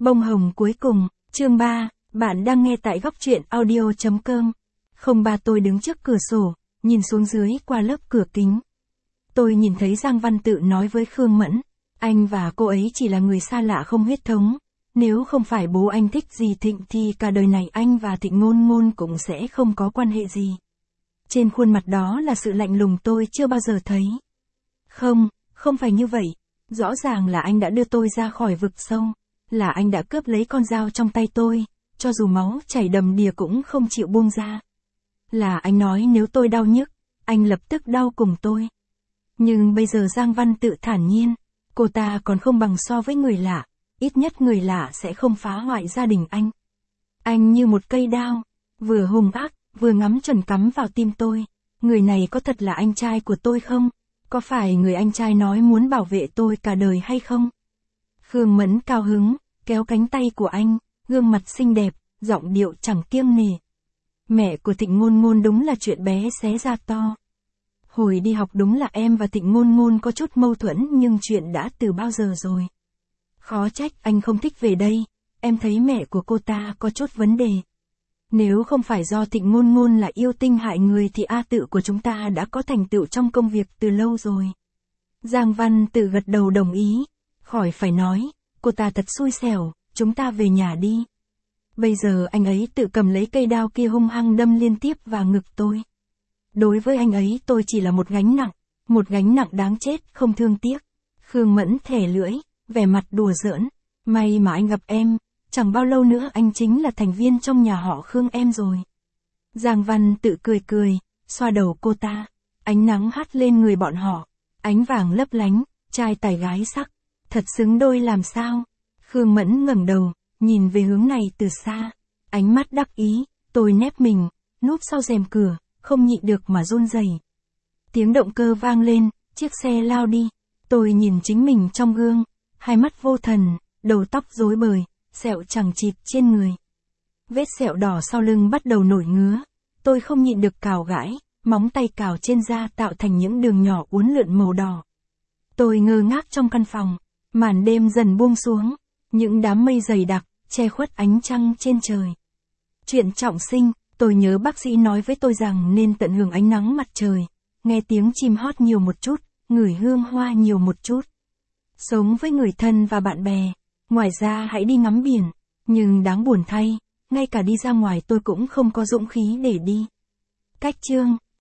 Bông hồng cuối cùng, chương 3, bạn đang nghe tại góc truyện audio.com. 03 tôi đứng trước cửa sổ, nhìn xuống dưới qua lớp cửa kính. Tôi nhìn thấy Giang Văn Tự nói với Khương Mẫn, anh và cô ấy chỉ là người xa lạ không huyết thống. Nếu không phải bố anh thích dì Thịnh thì cả đời này anh và Thịnh Ngôn Ngôn cũng sẽ không có quan hệ gì. Trên khuôn mặt đó là sự lạnh lùng tôi chưa bao giờ thấy. Không phải như vậy. Rõ ràng là anh đã đưa tôi ra khỏi vực sâu. Là anh đã cướp lấy con dao trong tay tôi, cho dù máu chảy đầm đìa cũng không chịu buông ra. Là anh nói nếu tôi đau nhức, anh lập tức đau cùng tôi. Nhưng bây giờ Giang Văn Tự thản nhiên, cô ta còn không bằng so với người lạ, ít nhất người lạ sẽ không phá hoại gia đình anh. Anh như một cây đao, vừa hung ác, vừa ngắm chuẩn cắm vào tim tôi. Người này có thật là anh trai của tôi không? Có phải người anh trai nói muốn bảo vệ tôi cả đời hay không? Khương Mẫn cao hứng, kéo cánh tay của anh, gương mặt xinh đẹp, giọng điệu chẳng kiêng nể. Mẹ của Thịnh Ngôn Ngôn đúng là chuyện bé xé ra to. Hồi đi học đúng là em và Thịnh Ngôn Ngôn có chút mâu thuẫn nhưng chuyện đã từ bao giờ rồi. Khó trách anh không thích về đây, em thấy mẹ của cô ta có chút vấn đề. Nếu không phải do Thịnh Ngôn Ngôn là yêu tinh hại người thì A Tự của chúng ta đã có thành tựu trong công việc từ lâu rồi. Giang Văn Tự gật đầu đồng ý, khỏi phải nói, cô ta thật xui xẻo, chúng ta về nhà đi. Bây giờ anh ấy tự cầm lấy cây đao kia hung hăng đâm liên tiếp vào ngực tôi. Đối với anh ấy tôi chỉ là một gánh nặng đáng chết không thương tiếc. Khương Mẫn thẻ lưỡi, vẻ mặt đùa giỡn, may mà anh gặp em, chẳng bao lâu nữa anh chính là thành viên trong nhà họ Khương em rồi. Giang Văn Tự cười, xoa đầu cô ta, ánh nắng hắt lên người bọn họ, ánh vàng lấp lánh, trai tài gái sắc, thật xứng đôi làm sao. Khương Mẫn ngẩng đầu, nhìn về hướng này từ xa, ánh mắt đắc ý, tôi nép mình, núp sau rèm cửa, không nhịn được mà run rẩy. Tiếng động cơ vang lên, chiếc xe lao đi, tôi nhìn chính mình trong gương, hai mắt vô thần, đầu tóc rối bời, sẹo chằng chịt trên người. Vết sẹo đỏ sau lưng bắt đầu nổi ngứa, tôi không nhịn được cào gãi, móng tay cào trên da tạo thành những đường nhỏ uốn lượn màu đỏ. Tôi ngơ ngác trong căn phòng, màn đêm dần buông xuống, những đám mây dày đặc, che khuất ánh trăng trên trời. Chuyện trọng sinh, tôi nhớ bác sĩ nói với tôi rằng nên tận hưởng ánh nắng mặt trời, nghe tiếng chim hót nhiều một chút, ngửi hương hoa nhiều một chút. Sống với người thân và bạn bè, ngoài ra hãy đi ngắm biển, nhưng đáng buồn thay, ngay cả đi ra ngoài tôi cũng không có dũng khí để đi. Cách chương